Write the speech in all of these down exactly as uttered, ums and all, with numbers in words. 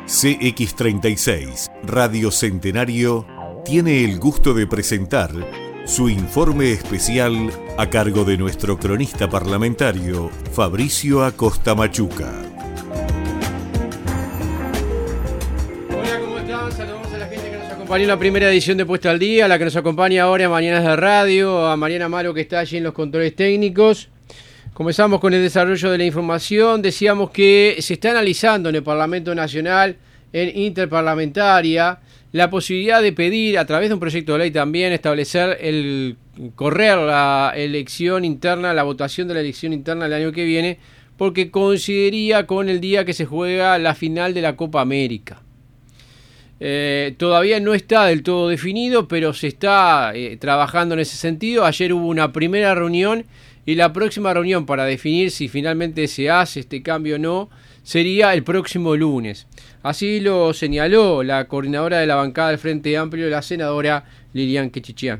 C X treinta y seis, Radio Centenario, tiene el gusto de presentar su informe especial a cargo de nuestro cronista parlamentario, Fabricio Acosta Machuca. Hola, ¿cómo están? Saludamos a la gente que nos acompañó en la primera edición de Puesta al Día, a la que nos acompaña ahora en Mañanas de Radio, a Mariana Amaro, que está allí en los controles técnicos. Comenzamos con el desarrollo de la información. Decíamos que se está analizando en el Parlamento Nacional, en interparlamentaria, la posibilidad de pedir, a través de un proyecto de ley también, establecer el correr la elección interna, la votación de la elección interna el año que viene, porque coincidiría con el día que se juega la final de la Copa América. Eh, todavía no está del todo definido, pero se está eh, trabajando en ese sentido. Ayer hubo una primera reunión y la próxima reunión para definir si finalmente se hace este cambio o no sería el próximo lunes. Así lo señaló la coordinadora de la bancada del Frente Amplio, la senadora Lilian Quechichian.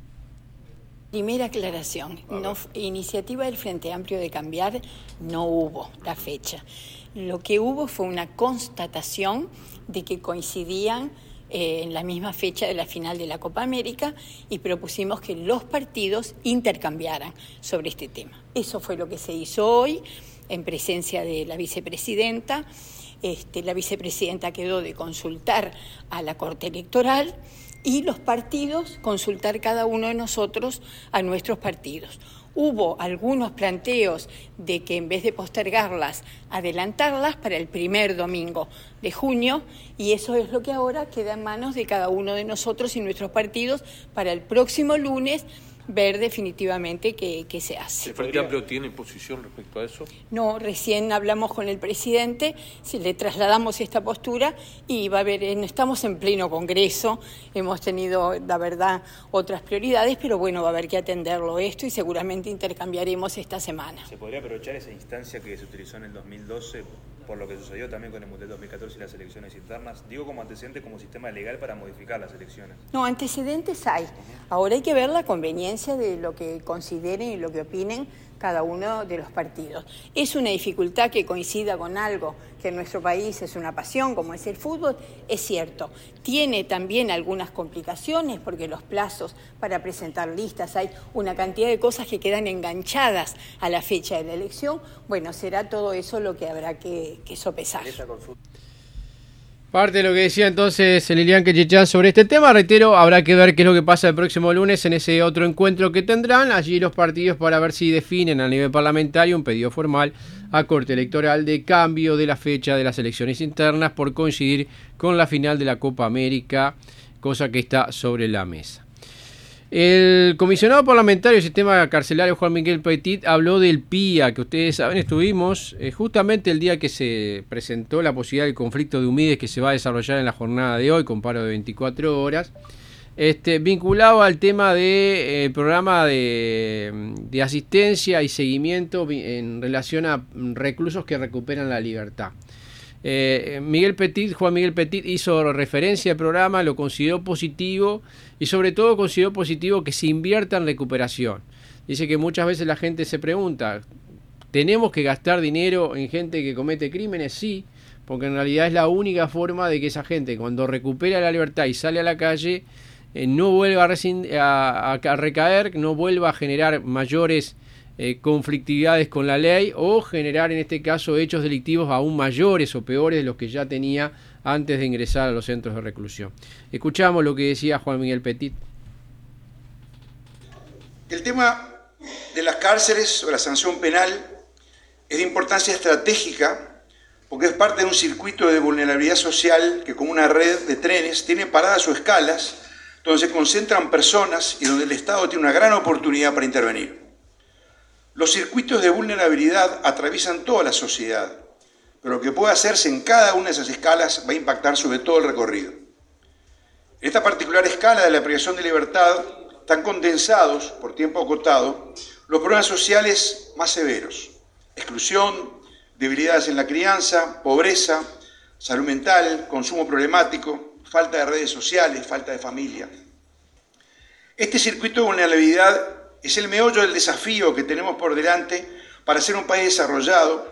Primera aclaración, no, iniciativa del Frente Amplio de cambiar no hubo la fecha. Lo que hubo fue una constatación de que coincidían eh, en la misma fecha de la final de la Copa América y propusimos que los partidos intercambiaran sobre este tema. Eso fue lo que se hizo hoy en presencia de la vicepresidenta. Este, la vicepresidenta quedó de consultar a la Corte Electoral y los partidos consultar cada uno de nosotros a nuestros partidos. Hubo algunos planteos de que en vez de postergarlas, adelantarlas para el primer domingo de junio, y eso es lo que ahora queda en manos de cada uno de nosotros y nuestros partidos para el próximo lunes ver definitivamente qué, qué se hace. ¿El Frente Amplio tiene posición respecto a eso? No, recién hablamos con el presidente, le trasladamos esta postura y va a haber, estamos en pleno Congreso, hemos tenido, la verdad, otras prioridades, pero bueno, va a haber que atenderlo esto y seguramente intercambiaremos esta semana. ¿Se podría aprovechar esa instancia que se utilizó en el dos mil doce por lo que sucedió también con el Mundial dos mil catorce y las elecciones internas? Digo como antecedente, como sistema legal para modificar las elecciones. No, antecedentes hay. Ahora hay que ver la conveniencia de lo que consideren y lo que opinen cada uno de los partidos. Es una dificultad que coincida con algo que en nuestro país es una pasión, como es el fútbol, es cierto. Tiene también algunas complicaciones porque los plazos para presentar listas, hay una cantidad de cosas que quedan enganchadas a la fecha de la elección. Bueno, será todo eso lo que habrá que, que sopesar. Parte de lo que decía entonces Lilian Quechichian sobre este tema, reitero, habrá que ver qué es lo que pasa el próximo lunes en ese otro encuentro que tendrán allí los partidos para ver si definen a nivel parlamentario un pedido formal a Corte Electoral de cambio de la fecha de las elecciones internas por coincidir con la final de la Copa América, cosa que está sobre la mesa. El comisionado parlamentario del sistema carcelario Juan Miguel Petit habló del P I A, que ustedes saben, estuvimos eh, justamente el día que se presentó la posibilidad del conflicto de Humides que se va a desarrollar en la jornada de hoy con paro de veinticuatro horas, este, vinculado al tema del de, eh, programa de, de asistencia y seguimiento en relación a reclusos que recuperan la libertad. Eh, Miguel Petit, Juan Miguel Petit hizo referencia al programa, lo consideró positivo y sobre todo consideró positivo que se invierta en recuperación. Dice que muchas veces la gente se pregunta, ¿tenemos que gastar dinero en gente que comete crímenes? Sí, porque en realidad es la única forma de que esa gente cuando recupera la libertad y sale a la calle eh, no vuelva a, rescind- a, a, a recaer, no vuelva a generar mayores Eh, conflictividades con la ley o generar en este caso hechos delictivos aún mayores o peores de los que ya tenía antes de ingresar a los centros de reclusión. Escuchamos lo que decía Juan Miguel Petit. El tema de las cárceles o la sanción penal es de importancia estratégica porque es parte de un circuito de vulnerabilidad social que, como una red de trenes, tiene paradas o escalas donde se concentran personas y donde el Estado tiene una gran oportunidad para intervenir. Los circuitos de vulnerabilidad atraviesan toda la sociedad, pero lo que puede hacerse en cada una de esas escalas va a impactar sobre todo el recorrido. En esta particular escala de la privación de libertad están condensados, por tiempo acotado, los problemas sociales más severos: exclusión, debilidades en la crianza, pobreza, salud mental, consumo problemático, falta de redes sociales, falta de familia. Este circuito de vulnerabilidad es el meollo del desafío que tenemos por delante para ser un país desarrollado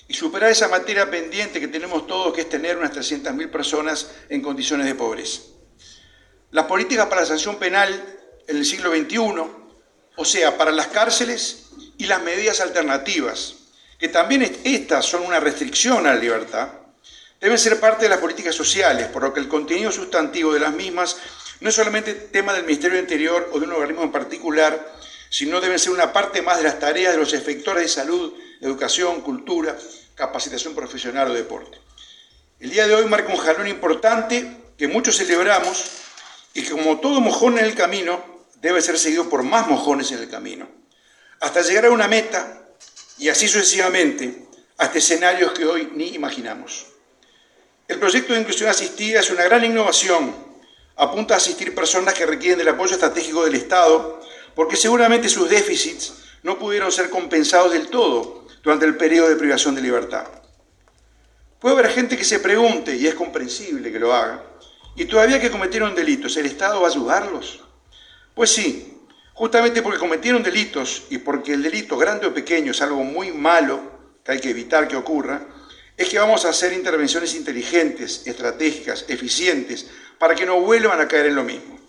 y superar esa materia pendiente que tenemos todos, que es tener unas trescientas mil personas en condiciones de pobreza. Las políticas para la sanción penal en el siglo veintiuno, o sea, para las cárceles y las medidas alternativas, que también estas son una restricción a la libertad, deben ser parte de las políticas sociales, por lo que el contenido sustantivo de las mismas no es solamente tema del Ministerio del Interior o de un organismo en particular, sino deben ser una parte más de las tareas de los efectores de salud, educación, cultura, capacitación profesional o deporte. El día de hoy marca un jalón importante que muchos celebramos y que, como todo mojón en el camino, debe ser seguido por más mojones en el camino, hasta llegar a una meta y así sucesivamente, hasta escenarios que hoy ni imaginamos. El proyecto de inclusión asistida es una gran innovación. Apunta a asistir personas que requieren del apoyo estratégico del Estado, porque seguramente sus déficits no pudieron ser compensados del todo durante el periodo de privación de libertad. Puede haber gente que se pregunte, y es comprensible que lo haga, y todavía que cometieron delitos, ¿el Estado va a ayudarlos? Pues sí, justamente porque cometieron delitos y porque el delito, grande o pequeño, es algo muy malo que hay que evitar que ocurra, es que vamos a hacer intervenciones inteligentes, estratégicas, eficientes, para que no vuelvan a caer en lo mismo.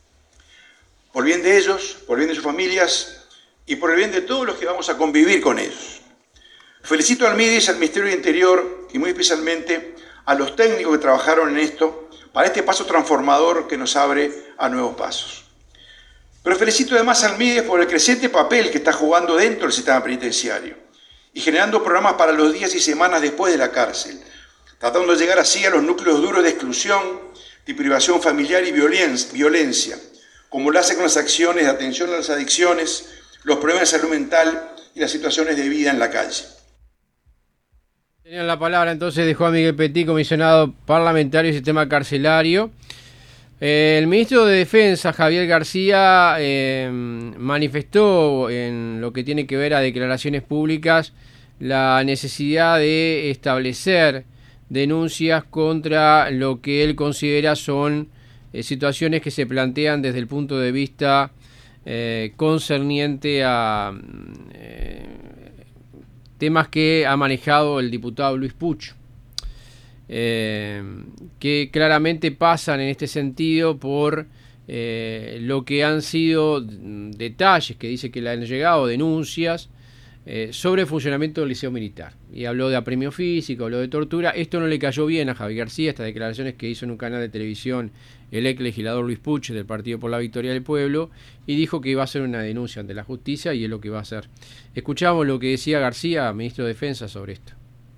Por bien de ellos, por bien de sus familias y por el bien de todos los que vamos a convivir con ellos. Felicito al M I D E S, al Ministerio del Interior y muy especialmente a los técnicos que trabajaron en esto para este paso transformador que nos abre a nuevos pasos. Pero felicito además al M I D E S por el creciente papel que está jugando dentro del sistema penitenciario y generando programas para los días y semanas después de la cárcel, tratando de llegar así a los núcleos duros de exclusión, de privación familiar y violencia, como lo hace con las acciones de atención a las adicciones, los problemas de salud mental y las situaciones de vida en la calle. Tenían la palabra entonces de Juan Miguel Petit, comisionado parlamentario y sistema carcelario. Eh, el ministro de Defensa, Javier García, eh, manifestó en lo que tiene que ver a declaraciones públicas la necesidad de establecer denuncias contra lo que él considera son eh, situaciones que se plantean desde el punto de vista eh, concerniente a eh, temas que ha manejado el diputado Luis Puch, eh, que claramente pasan en este sentido por eh, lo que han sido detalles que dice que le han llegado, denuncias eh, sobre el funcionamiento del Liceo Militar. Y habló de apremio físico, habló de tortura. Esto no le cayó bien a Javier García, estas declaraciones que hizo en un canal de televisión el ex legislador Luis Puch del Partido por la Victoria del Pueblo, y dijo que iba a hacer una denuncia ante la justicia, y es lo que va a hacer. Escuchamos lo que decía García, ministro de Defensa, sobre esto.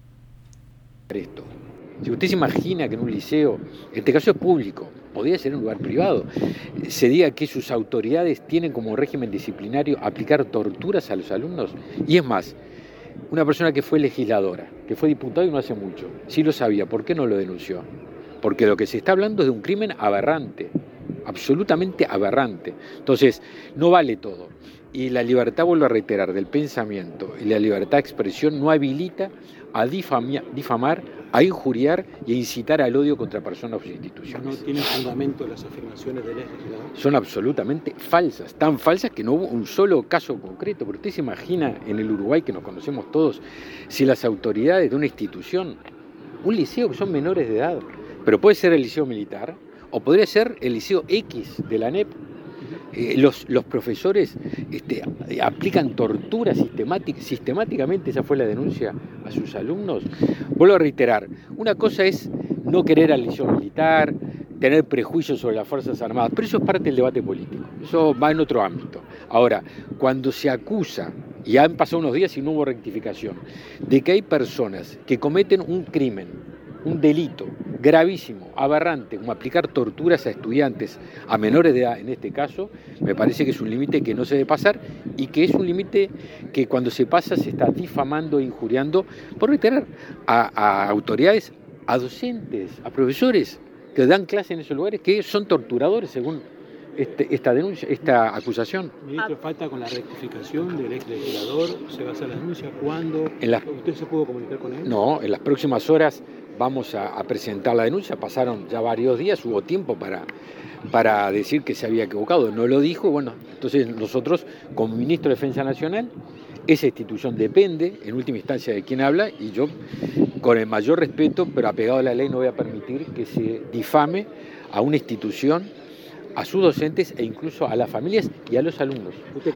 Esto. Si usted se imagina que en un liceo, en este caso es público, podría ser un lugar privado, se diga que sus autoridades tienen como régimen disciplinario aplicar torturas a los alumnos, y es más, una persona que fue legisladora, que fue diputado y no hace mucho, sí lo sabía, ¿por qué no lo denunció? Porque lo que se está hablando es de un crimen aberrante, absolutamente aberrante. Entonces, no vale todo. Y la libertad, vuelvo a reiterar, del pensamiento y la libertad de expresión no habilita a difamia, difamar, a injuriar y a incitar al odio contra personas o instituciones. ¿No tienen fundamento las afirmaciones del legislador? Son absolutamente falsas, tan falsas que no hubo un solo caso concreto. Pero usted se imagina en el Uruguay, que nos conocemos todos, si las autoridades de una institución, un liceo que son menores de edad, pero puede ser el Liceo Militar o podría ser el Liceo X de la A N E P, Eh, los, los profesores este, aplican tortura sistemática, sistemáticamente, esa fue la denuncia a sus alumnos. Vuelvo a reiterar, una cosa es no querer al liceo militar, tener prejuicios sobre las Fuerzas Armadas, pero eso es parte del debate político, eso va en otro ámbito. Ahora, cuando se acusa, y han pasado unos días y no hubo rectificación, de que hay personas que cometen un crimen, un delito gravísimo, aberrante, como aplicar torturas a estudiantes, a menores de edad en este caso, me parece que es un límite que no se debe pasar y que es un límite que cuando se pasa se está difamando e injuriando, por reiterar, a, a autoridades, a docentes, a profesores que dan clase en esos lugares, que son torturadores según este, esta denuncia, esta acusación. Ministro, falta con la rectificación del ex legislador, se va a hacer la denuncia, ¿cuándo? La... ¿Usted se pudo comunicar con él? No, en las próximas horas vamos a, a presentar la denuncia, pasaron ya varios días, hubo tiempo para, para decir que se había equivocado, no lo dijo, bueno, entonces nosotros como Ministro de Defensa Nacional esa institución depende, en última instancia, de quien habla, y yo, con el mayor respeto, pero apegado a la ley, no voy a permitir que se difame a una institución, a sus docentes e incluso a las familias y a los alumnos. Usted...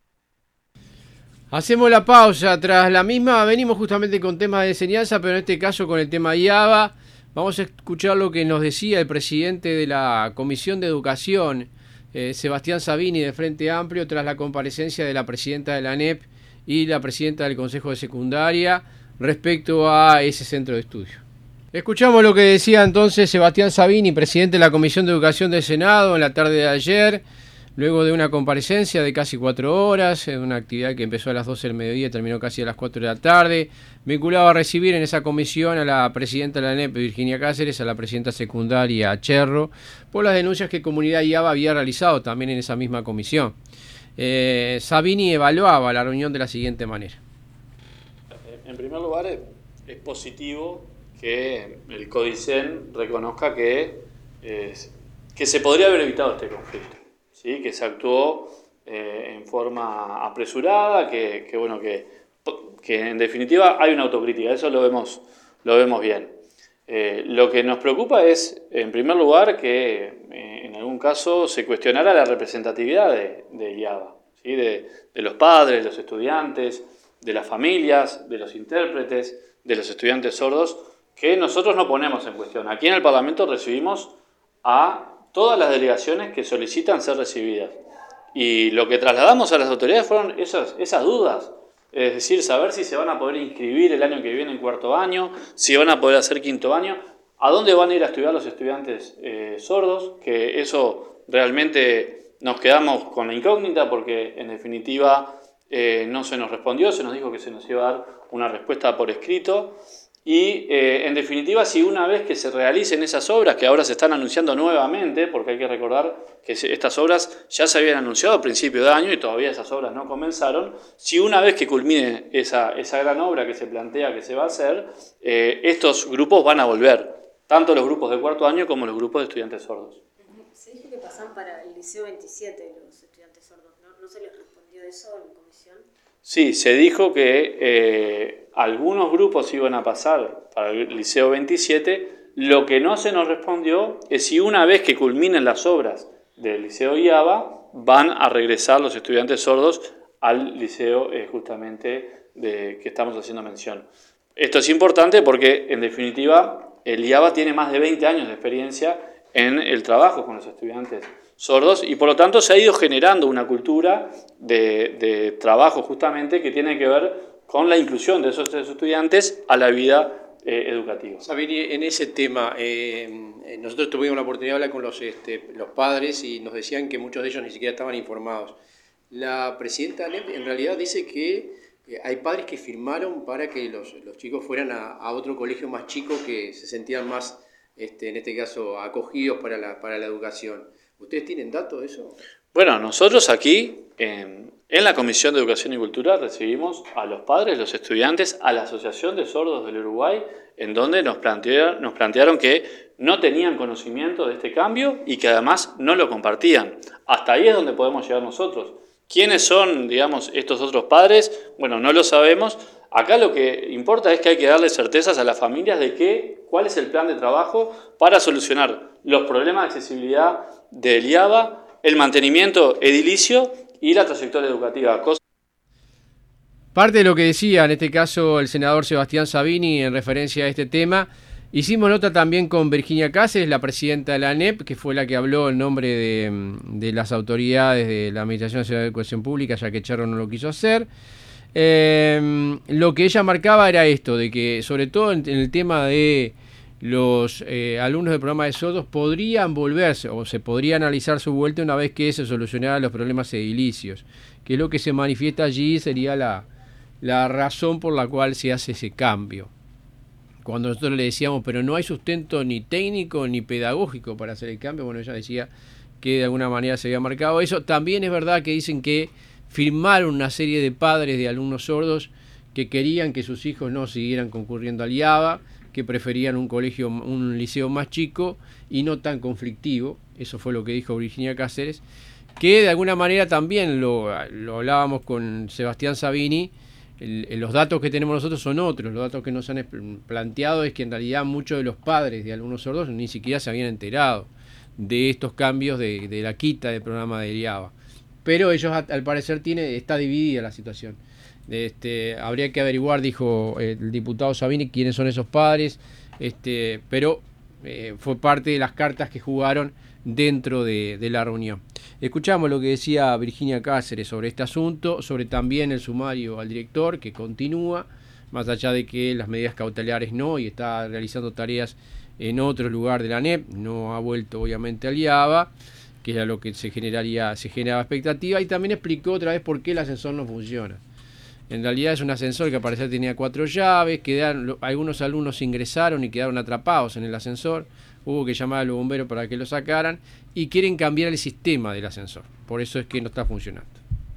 Hacemos la pausa. Tras la misma venimos justamente con temas de enseñanza, pero en este caso con el tema I A B A. Vamos a escuchar lo que nos decía el presidente de la Comisión de Educación, eh, Sebastián Sabini, de Frente Amplio, tras la comparecencia de la presidenta de la ANEP y la presidenta del Consejo de Secundaria respecto a ese centro de estudio. Escuchamos lo que decía entonces Sebastián Sabini, presidente de la Comisión de Educación del Senado, en la tarde de ayer, luego de una comparecencia de casi cuatro horas, una actividad que empezó a las doce del mediodía y terminó casi a las cuatro de la tarde, vinculado a recibir en esa comisión a la presidenta de la ANEP, Virginia Cáceres, a la presidenta secundaria, Cherro, por las denuncias que Comunidad I A B A había realizado también en esa misma comisión. Eh, Sabini evaluaba la reunión de la siguiente manera. En primer lugar, es, es positivo que el CODICEN reconozca que, eh, que se podría haber evitado este conflicto, ¿sí? Que se actuó eh, en forma apresurada, que, que, bueno, que, que en definitiva hay una autocrítica, eso lo vemos, lo vemos bien. Eh, lo que nos preocupa es, en primer lugar, que eh, en algún caso se cuestionara la representatividad de, de I A B A, ¿sí? de, de los padres, de los estudiantes, de las familias, de los intérpretes, de los estudiantes sordos, que nosotros no ponemos en cuestión. Aquí en el Parlamento recibimos a todas las delegaciones que solicitan ser recibidas. Y lo que trasladamos a las autoridades fueron esas, esas dudas. Es decir, saber si se van a poder inscribir el año que viene en cuarto año, si van a poder hacer quinto año, a dónde van a ir a estudiar los estudiantes eh, sordos, que eso realmente nos quedamos con la incógnita porque en definitiva eh, no se nos respondió, se nos dijo que se nos iba a dar una respuesta por escrito. Y, eh, en definitiva, si una vez que se realicen esas obras, que ahora se están anunciando nuevamente, porque hay que recordar que estas obras ya se habían anunciado a principio de año y todavía esas obras no comenzaron, si una vez que culmine esa, esa gran obra que se plantea que se va a hacer, eh, estos grupos van a volver, tanto los grupos de cuarto año como los grupos de estudiantes sordos. Se dijo que pasan para el Liceo veintisiete los estudiantes sordos, ¿no? ¿No se les respondió eso en comisión? Sí, se dijo que eh, algunos grupos iban a pasar para el Liceo veintisiete. Lo que no se nos respondió es si una vez que culminen las obras del Liceo I A B A van a regresar los estudiantes sordos al liceo eh, justamente de que estamos haciendo mención. Esto es importante porque, en definitiva, el I A B A tiene más de veinte años de experiencia en el trabajo con los estudiantes sordos y por lo tanto se ha ido generando una cultura de, de trabajo justamente que tiene que ver con la inclusión de esos estudiantes a la vida eh, educativa. Sabini, en ese tema, eh, nosotros tuvimos la oportunidad de hablar con los, este, los padres y nos decían que muchos de ellos ni siquiera estaban informados. La presidenta ANEP en realidad dice que hay padres que firmaron para que los, los chicos fueran a, a otro colegio más chico que se sentían más, este, en este caso, acogidos para la, para la educación. ¿Ustedes tienen datos de eso? Bueno, nosotros aquí, en, en la Comisión de Educación y Cultura, recibimos a los padres, los estudiantes, a la Asociación de Sordos del Uruguay, en donde nos plantearon, nos plantearon que no tenían conocimiento de este cambio y que además no lo compartían. Hasta ahí es donde podemos llegar nosotros. ¿Quiénes son, digamos, estos otros padres? Bueno, no lo sabemos. Acá lo que importa es que hay que darle certezas a las familias de que, cuál es el plan de trabajo para solucionar los problemas de accesibilidad del I A B A, el mantenimiento edilicio y la trayectoria educativa. Cosa... Parte de lo que decía en este caso el senador Sebastián Sabini en referencia a este tema, hicimos nota también con Virginia Cáceres, la presidenta de la ANEP, que fue la que habló en nombre de, de las autoridades de la Administración Nacional de Educación Pública, ya que Cherro no lo quiso hacer. Eh, lo que ella marcaba era esto, de que sobre todo en, en el tema de los eh, alumnos del programa de sordos podrían volverse o se podría analizar su vuelta una vez que se solucionaran los problemas edilicios, que lo que se manifiesta allí sería la, la razón por la cual se hace ese cambio. Cuando nosotros le decíamos, pero no hay sustento ni técnico ni pedagógico para hacer el cambio, bueno, ella decía que de alguna manera se había marcado eso. También es verdad que dicen que firmaron una serie de padres de alumnos sordos que querían que sus hijos no siguieran concurriendo al I A B A, que preferían un colegio, un liceo más chico y no tan conflictivo. Eso fue lo que dijo Virginia Cáceres, que de alguna manera también lo, lo hablábamos con Sebastián Sabini, el, los datos que tenemos nosotros son otros. Los datos que nos han planteado es que en realidad muchos de los padres de algunos sordos ni siquiera se habían enterado de estos cambios de, de la quita del programa de IABA. Pero ellos, al parecer, tiene, está dividida la situación. Este, habría que averiguar, dijo el diputado Sabini, quiénes son esos padres, este, pero eh, fue parte de las cartas que jugaron dentro de, de la reunión. Escuchamos lo que decía Virginia Cáceres sobre este asunto, sobre también el sumario al director, que continúa, más allá de que las medidas cautelares no, y está realizando tareas en otro lugar de la A N E P, no ha vuelto obviamente al IABA, que era lo que se generaría, se generaba expectativa, y también explicó otra vez por qué el ascensor no funciona. En realidad es un ascensor que al parecer tenía cuatro llaves, quedaron, algunos alumnos ingresaron y quedaron atrapados en el ascensor, hubo que llamar a los bomberos para que lo sacaran, y quieren cambiar el sistema del ascensor, por eso es que no está funcionando.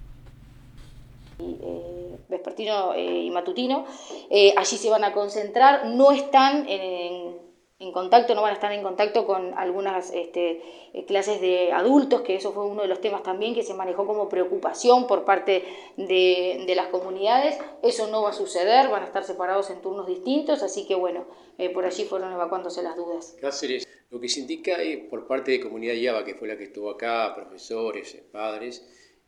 Eh, vespertino eh, y matutino, eh, allí se van a concentrar, no están en... en contacto, no van a estar en contacto con algunas este, clases de adultos, que eso fue uno de los temas también que se manejó como preocupación por parte de, de las comunidades. Eso no va a suceder, van a estar separados en turnos distintos, así que bueno, eh, por allí fueron evacuándose las dudas. Cáceres, lo que se indica es por parte de Comunidad IABA, que fue la que estuvo acá, profesores, padres,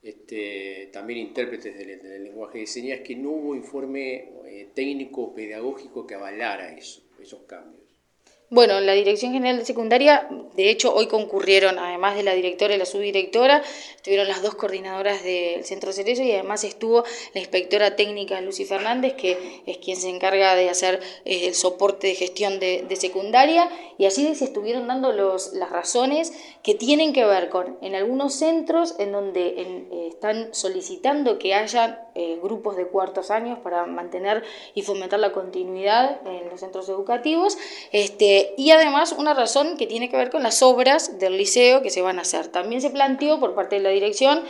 este, también intérpretes del, del lenguaje de señas, que no hubo informe eh, técnico pedagógico que avalara eso, esos cambios. Bueno, la Dirección General de Secundaria, de hecho, hoy concurrieron, además de la directora y la subdirectora, estuvieron las dos coordinadoras del Centro Cerezo y además estuvo la inspectora técnica Lucy Fernández, que es quien se encarga de hacer eh, el soporte de gestión de, de secundaria, y así se estuvieron dando los, las razones que tienen que ver con, en algunos centros en donde en, eh, están solicitando que haya eh, grupos de cuartos años para mantener y fomentar la continuidad en los centros educativos, este y además una razón que tiene que ver con las obras del liceo que se van a hacer. También se planteó por parte de la dirección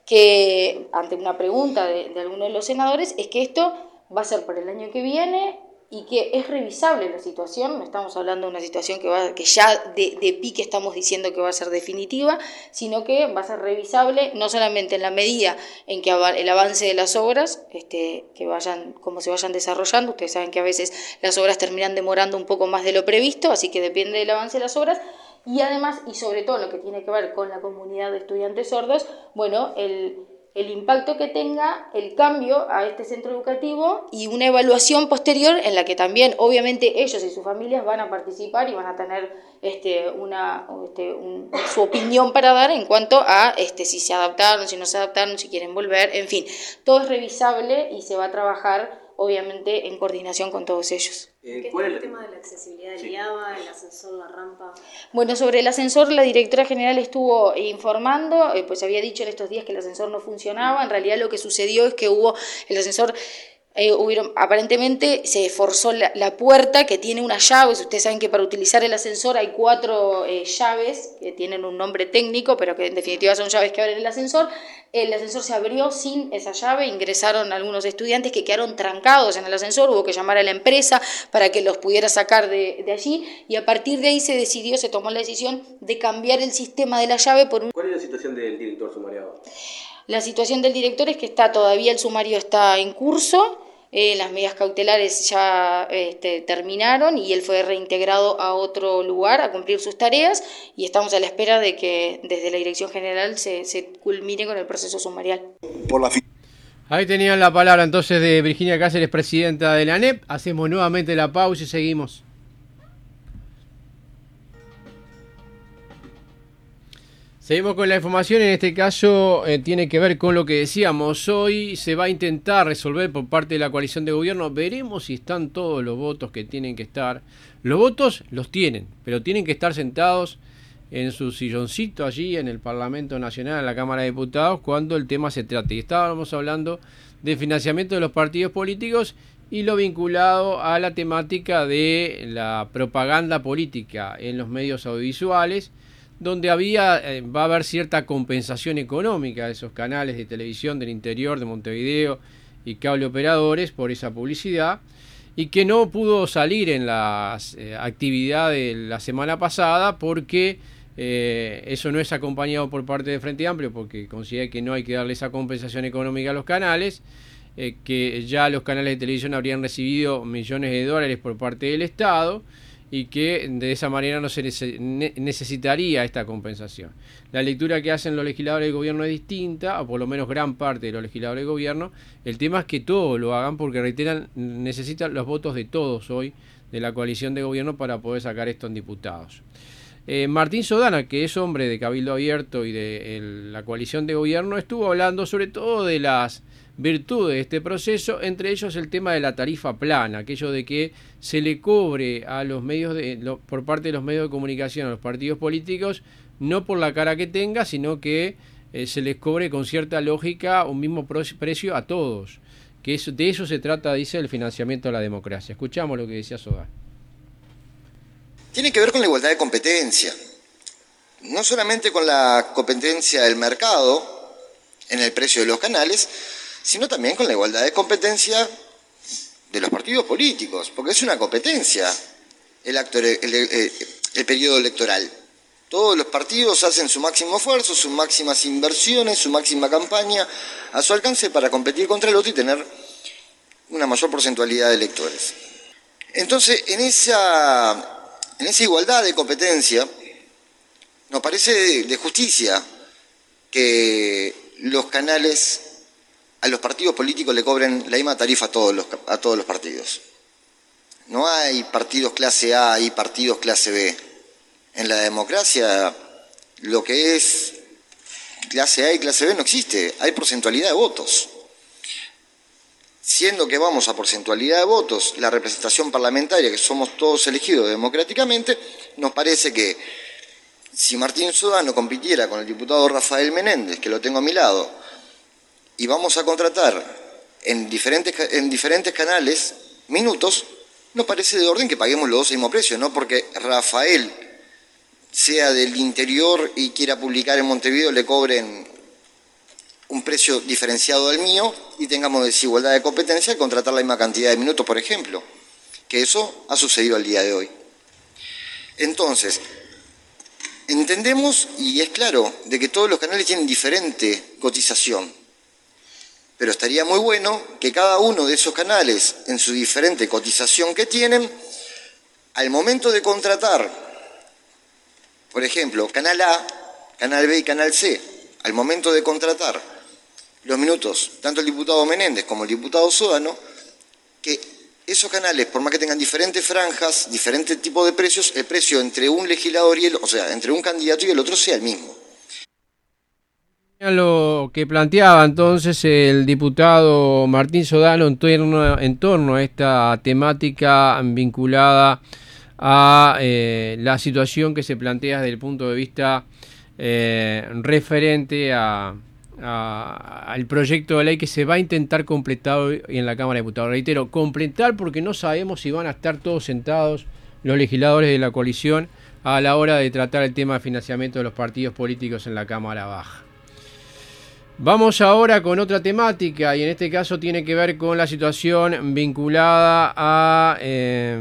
que, ante una pregunta de, de alguno de los senadores, es que esto va a ser para el año que viene y que es revisable la situación. No estamos hablando de una situación que, va, que ya de, de pique estamos diciendo que va a ser definitiva, sino que va a ser revisable no solamente en la medida en que el avance de las obras, este, que vayan, como se vayan desarrollando. Ustedes saben que a veces las obras terminan demorando un poco más de lo previsto, así que depende del avance de las obras. Y además, y sobre todo lo que tiene que ver con la comunidad de estudiantes sordos, bueno, el... el impacto que tenga el cambio a este centro educativo y una evaluación posterior en la que también obviamente ellos y sus familias van a participar y van a tener este, una, este, un, su opinión para dar en cuanto a este, si se adaptaron, si no se adaptaron, si quieren volver, en fin, todo es revisable y se va a trabajar obviamente en coordinación con todos ellos. ¿Qué es el tema de la accesibilidad del IABA, el ascensor, la rampa? Bueno, sobre el ascensor la directora general estuvo informando, eh, pues había dicho en estos días que el ascensor no funcionaba. En realidad lo que sucedió es que hubo el ascensor... Eh, hubieron, aparentemente se forzó la, la puerta que tiene una llave. Ustedes saben que para utilizar el ascensor hay cuatro eh, llaves que tienen un nombre técnico, pero que en definitiva son llaves que abren el ascensor. El ascensor se abrió sin esa llave, ingresaron algunos estudiantes que quedaron trancados en el ascensor, hubo que llamar a la empresa para que los pudiera sacar de, de allí, y a partir de ahí se decidió, se tomó la decisión de cambiar el sistema de la llave por un... ¿Cuál es la situación del director sumariado? La situación del director es que está todavía el sumario está en curso, eh, las medidas cautelares ya este, terminaron y él fue reintegrado a otro lugar a cumplir sus tareas, y estamos a la espera de que desde la Dirección General se, se culmine con el proceso sumarial. Por la Ahí tenían la palabra entonces de Virginia Cáceres, presidenta de la A N E P. Hacemos nuevamente la pausa y seguimos. Seguimos con la información, en este caso eh, tiene que ver con lo que decíamos. Hoy se va a intentar resolver por parte de la coalición de gobierno, veremos si están todos los votos que tienen que estar. Los votos los tienen, pero tienen que estar sentados en su silloncito allí en el Parlamento Nacional, en la Cámara de Diputados, cuando el tema se trate. Y estábamos hablando de financiamiento de los partidos políticos y lo vinculado a la temática de la propaganda política en los medios audiovisuales, donde había eh, va a haber cierta compensación económica de esos canales de televisión del interior de Montevideo y cable operadores por esa publicidad, y que no pudo salir en la eh, actividad de la semana pasada porque eh, eso no es acompañado por parte de Frente Amplio, porque considera que no hay que darle esa compensación económica a los canales, eh, que ya los canales de televisión habrían recibido millones de dólares por parte del Estado y que de esa manera no se necesitaría esta compensación. La lectura que hacen los legisladores del gobierno es distinta, o por lo menos gran parte de los legisladores del gobierno. El tema es que todos lo hagan porque, reiteran, necesitan los votos de todos hoy de la coalición de gobierno para poder sacar esto en diputados. Eh, Martín Sodano, que es hombre de Cabildo Abierto y de el, la coalición de gobierno, estuvo hablando sobre todo de las virtudes de este proceso, entre ellos el tema de la tarifa plana, aquello de que se le cobre a los medios de, lo, por parte de los medios de comunicación a los partidos políticos, no por la cara que tenga, sino que eh, se les cobre con cierta lógica un mismo precio a todos, que eso, de eso se trata, dice, el financiamiento de la democracia. Escuchamos lo que decía Sodano. Tiene que ver con la igualdad de competencia, no solamente con la competencia del mercado en el precio de los canales, sino también con la igualdad de competencia de los partidos políticos, porque es una competencia el, acto, el, el, el periodo electoral. Todos los partidos hacen su máximo esfuerzo, sus máximas inversiones, su máxima campaña a su alcance para competir contra el otro y tener una mayor porcentualidad de electores. Entonces, en esa, en esa igualdad de competencia, nos parece de, de justicia que los canales a los partidos políticos le cobren la misma tarifa a todos los, a todos los partidos. No hay partidos clase A y partidos clase B. En la democracia lo que es clase A y clase B no existe, hay porcentualidad de votos. Siendo que vamos a porcentualidad de votos, la representación parlamentaria, que somos todos elegidos democráticamente, nos parece que si Martín Sodano compitiera con el diputado Rafael Menéndez, que lo tengo a mi lado, y vamos a contratar en diferentes, en diferentes canales minutos, nos parece de orden que paguemos los dos al mismo precio, no porque Rafael sea del interior y quiera publicar en Montevideo le cobren un precio diferenciado del mío y tengamos desigualdad de competencia al contratar la misma cantidad de minutos, por ejemplo, que eso ha sucedido al día de hoy. Entonces, entendemos y es claro de que todos los canales tienen diferente cotización, pero estaría muy bueno que cada uno de esos canales, en su diferente cotización que tienen, al momento de contratar, por ejemplo, Canal A, Canal B y Canal C, al momento de contratar los minutos, tanto el diputado Menéndez como el diputado Sodano, que esos canales, por más que tengan diferentes franjas, diferentes tipos de precios, el precio entre un legislador y el, o sea, entre un candidato y el otro sea el mismo. Lo que planteaba entonces el diputado Martín Sodano en torno, en torno a esta temática vinculada a eh, la situación que se plantea desde el punto de vista eh, referente a, a, al proyecto de ley que se va a intentar completar hoy en la Cámara de Diputados. Reitero, completar porque no sabemos si van a estar todos sentados los legisladores de la coalición a la hora de tratar el tema de financiamiento de los partidos políticos en la Cámara Baja. Vamos ahora con otra temática y en este caso tiene que ver con la situación vinculada a eh,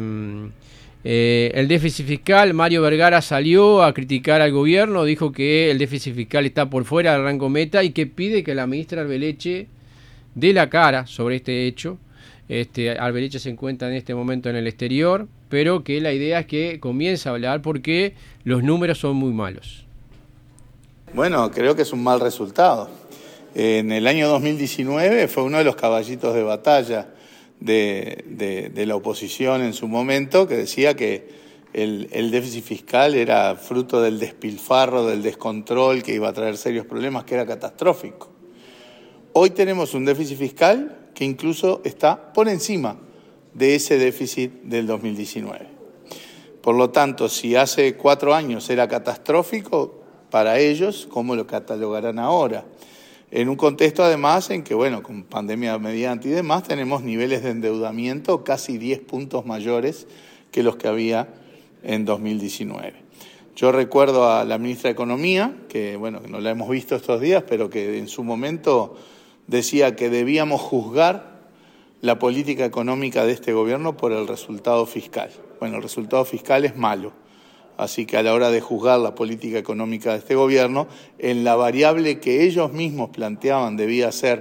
eh, el déficit fiscal. Mario Vergara salió a criticar al gobierno, dijo que el déficit fiscal está por fuera del rango meta y que pide que la ministra Arbeleche dé la cara sobre este hecho. Este, Arbeleche se encuentra en este momento en el exterior, pero que la idea es que comience a hablar porque los números son muy malos. Bueno, creo que es un mal resultado. En el año dos mil diecinueve fue uno de los caballitos de batalla de, de, de la oposición en su momento, que decía que el, el déficit fiscal era fruto del despilfarro, del descontrol, que iba a traer serios problemas, que era catastrófico. Hoy tenemos un déficit fiscal que incluso está por encima de ese déficit del dos mil diecinueve. Por lo tanto, si hace cuatro años era catastrófico para ellos, ¿cómo lo catalogarán ahora? En un contexto además en que, bueno, con pandemia mediante y demás, tenemos niveles de endeudamiento casi diez puntos mayores que los que había en dos mil diecinueve. Yo recuerdo a la ministra de Economía, que bueno, no la hemos visto estos días, pero que en su momento decía que debíamos juzgar la política económica de este gobierno por el resultado fiscal. Bueno, el resultado fiscal es malo. Así que a la hora de juzgar la política económica de este gobierno, en la variable que ellos mismos planteaban debía ser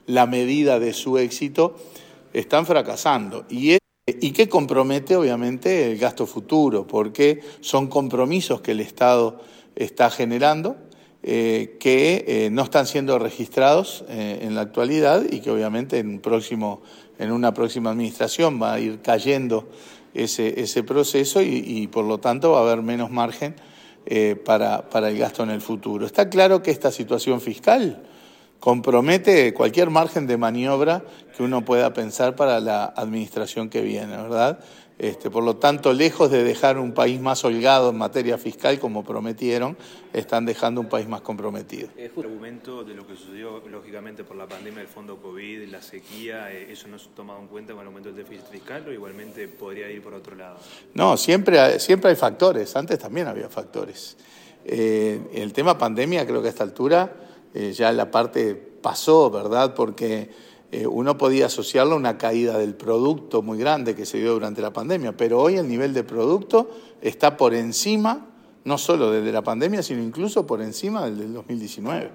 la medida de su éxito, están fracasando. Y, es, y que compromete obviamente el gasto futuro, porque son compromisos que el Estado está generando, eh, que eh, no están siendo registrados eh, en la actualidad y que obviamente en, un próximo, en una próxima administración va a ir cayendo ese, ese proceso y, y por lo tanto va a haber menos margen eh, para, para el gasto en el futuro. Está claro que esta situación fiscal compromete cualquier margen de maniobra que uno pueda pensar para la administración que viene, ¿verdad? Este, por lo tanto, lejos de dejar un país más holgado en materia fiscal, como prometieron, están dejando un país más comprometido. Es un argumento de lo que sucedió, lógicamente, por la pandemia del fondo COVID, la sequía, eh, ¿eso no es tomado en cuenta con el aumento del déficit fiscal o igualmente podría ir por otro lado? No, siempre hay, siempre hay factores. Antes también había factores. Eh, el tema pandemia, creo que a esta altura eh, ya la parte pasó, ¿verdad? Porque Eh, uno podía asociarlo a una caída del producto muy grande que se dio durante la pandemia, pero hoy el nivel de producto está por encima, no solo del de la pandemia, sino incluso por encima del del dos mil diecinueve.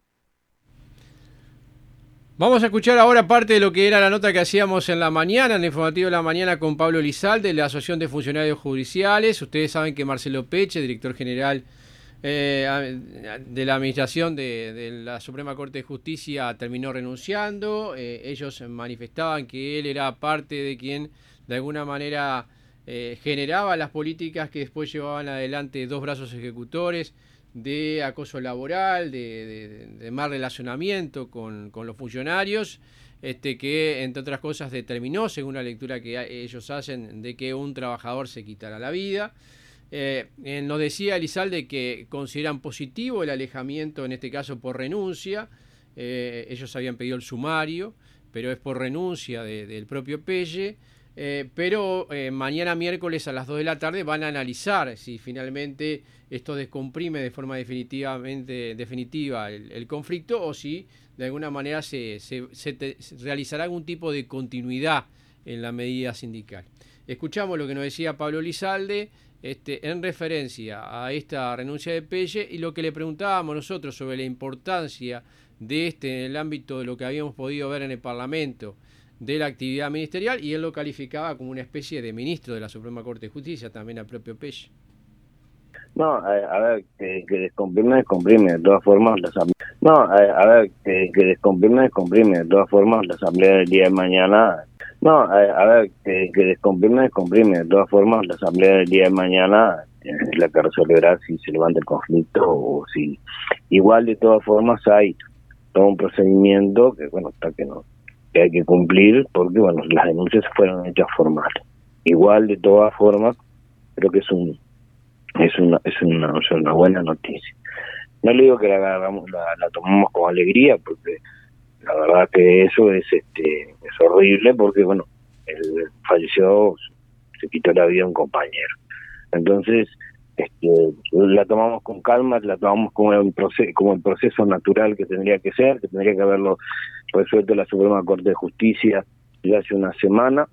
Vamos a escuchar ahora parte de lo que era la nota que hacíamos en la mañana, en el informativo de la mañana con Pablo Lizalde, de la Asociación de Funcionarios Judiciales. Ustedes saben que Marcelo Peche, director general Eh, de la administración de, de la Suprema Corte de Justicia, terminó renunciando. Eh, ellos manifestaban que él era parte de quien de alguna manera eh, generaba las políticas que después llevaban adelante dos brazos ejecutores de acoso laboral, de, de, de mal relacionamiento con, con los funcionarios, este, que entre otras cosas determinó, según la lectura que ellos hacen, de que un trabajador se quitara la vida. Eh, eh, nos decía Elizalde que consideran positivo el alejamiento, en este caso por renuncia. Eh, ellos habían pedido el sumario, pero es por renuncia de, del propio Pelle. Eh, pero eh, mañana miércoles a las dos de la tarde van a analizar si finalmente esto descomprime de forma definitivamente definitiva el, el conflicto o si de alguna manera se, se, se, te, se realizará algún tipo de continuidad en la medida sindical. Escuchamos lo que nos decía Pablo Lizalde Este, en referencia a esta renuncia de Pelle y lo que le preguntábamos nosotros sobre la importancia de este en el ámbito de lo que habíamos podido ver en el Parlamento de la actividad ministerial, y él lo calificaba como una especie de ministro de la Suprema Corte de Justicia, también al propio Pelle. No, a, a ver, que, que descomprime, descomprime, de todas formas la asamblea. No, a, a ver, que, que descomprime, descomprime, de todas formas la asamblea del día de mañana. No, a, a ver, que, que descomprime, descomprime, de todas formas la asamblea del día de mañana es la que resolverá si se levanta el conflicto o si. Igual de todas formas hay todo un procedimiento que, bueno, está que no, que hay que cumplir porque, bueno, las denuncias fueron hechas formales. Igual de todas formas, creo que es un es una es una, es una buena noticia. No le digo que la agarramos, la, la tomamos con alegría, porque la verdad que eso es este es horrible, porque bueno, él falleció, se quitó la vida un compañero. Entonces, este, la tomamos con calma, la tomamos como el proceso, como el proceso natural que tendría que ser, que tendría que haberlo resuelto la Suprema Corte de Justicia ya hace una semana.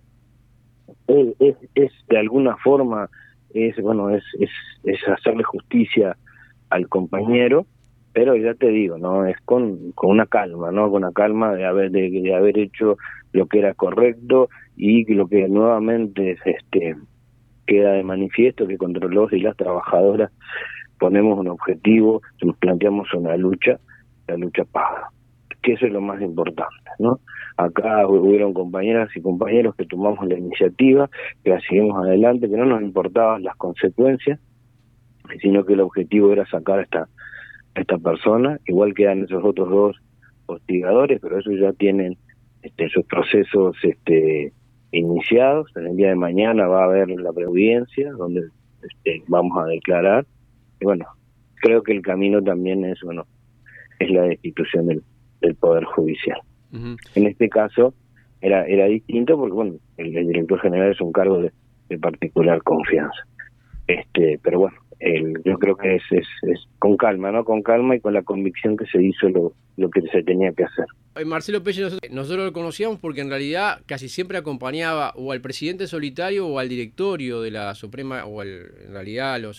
Es, es, es de alguna forma es bueno es, es es hacerle justicia al compañero, pero ya te digo, no es con con una calma, no con una calma de haber de, de haber hecho lo que era correcto, y lo que nuevamente este queda de manifiesto que contra los y las trabajadoras ponemos un objetivo, nos planteamos una lucha, la lucha paga, que eso es lo más importante, ¿no? Acá hubieron compañeras y compañeros que tomamos la iniciativa, que la seguimos adelante, que no nos importaban las consecuencias, sino que el objetivo era sacar a esta, a esta persona. Igual quedan esos otros dos hostigadores, pero esos ya tienen este, sus procesos este, iniciados. En el día de mañana va a haber la preaudiencia, donde este, vamos a declarar. Y bueno, creo que el camino también es, bueno, es la destitución del, del Poder Judicial. Uh-huh. En este caso era era distinto porque bueno, el, el director general es un cargo de, de particular confianza. Este, pero bueno, el, yo creo que es, es es con calma, ¿no? Con calma y con la convicción que se hizo lo, lo que se tenía que hacer. Marcelo Pelle, nosotros, nosotros lo conocíamos porque en realidad casi siempre acompañaba o al presidente solitario o al directorio de la Suprema, o al, en realidad a los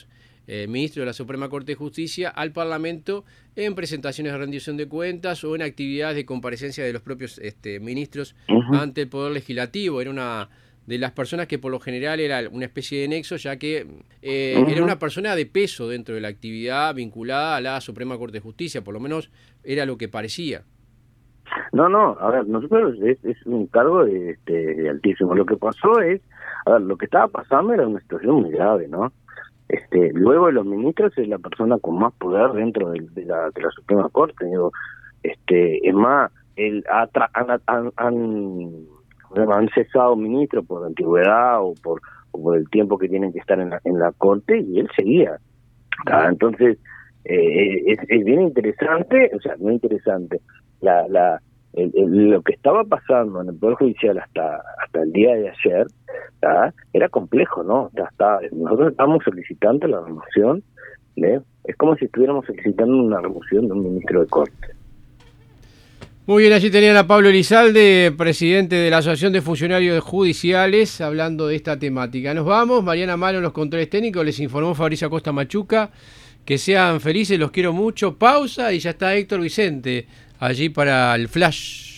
eh, ministro de la Suprema Corte de Justicia al Parlamento en presentaciones de rendición de cuentas o en actividades de comparecencia de los propios este, ministros uh-huh. ante el Poder Legislativo. Era una de las personas que por lo general era una especie de nexo, ya que eh, uh-huh. era una persona de peso dentro de la actividad vinculada a la Suprema Corte de Justicia, por lo menos era lo que parecía. No, no, a ver, nosotros es, es un cargo de, este, de altísimo. Lo que pasó es, a ver, lo que estaba pasando era una situación muy grave, ¿no? Este, luego de los ministros es la persona con más poder dentro de, de, la, de la Suprema Corte. Digo, este, es más, el, han, han, han, han cesado ministros por antigüedad o por, o por el tiempo que tienen que estar en la, en la Corte y él seguía. ¿Ah? Entonces, eh, es, es bien interesante, o sea, muy interesante. La, la, el, el, lo que estaba pasando en el Poder Judicial hasta hasta el día de ayer, ¿tá? Era complejo, ¿no? Hasta, nosotros estábamos solicitando la remoción, ¿eh? Es como si estuviéramos solicitando una remoción de un ministro de Corte. Muy bien, allí tenían a Pablo Elizalde, presidente de la Asociación de Funcionarios Judiciales, hablando de esta temática. Nos vamos, Mariana Malo en los controles técnicos, les informó Fabricio Acosta Machuca. Que sean felices, los quiero mucho. Pausa y ya está Héctor Vicente allí para el flash.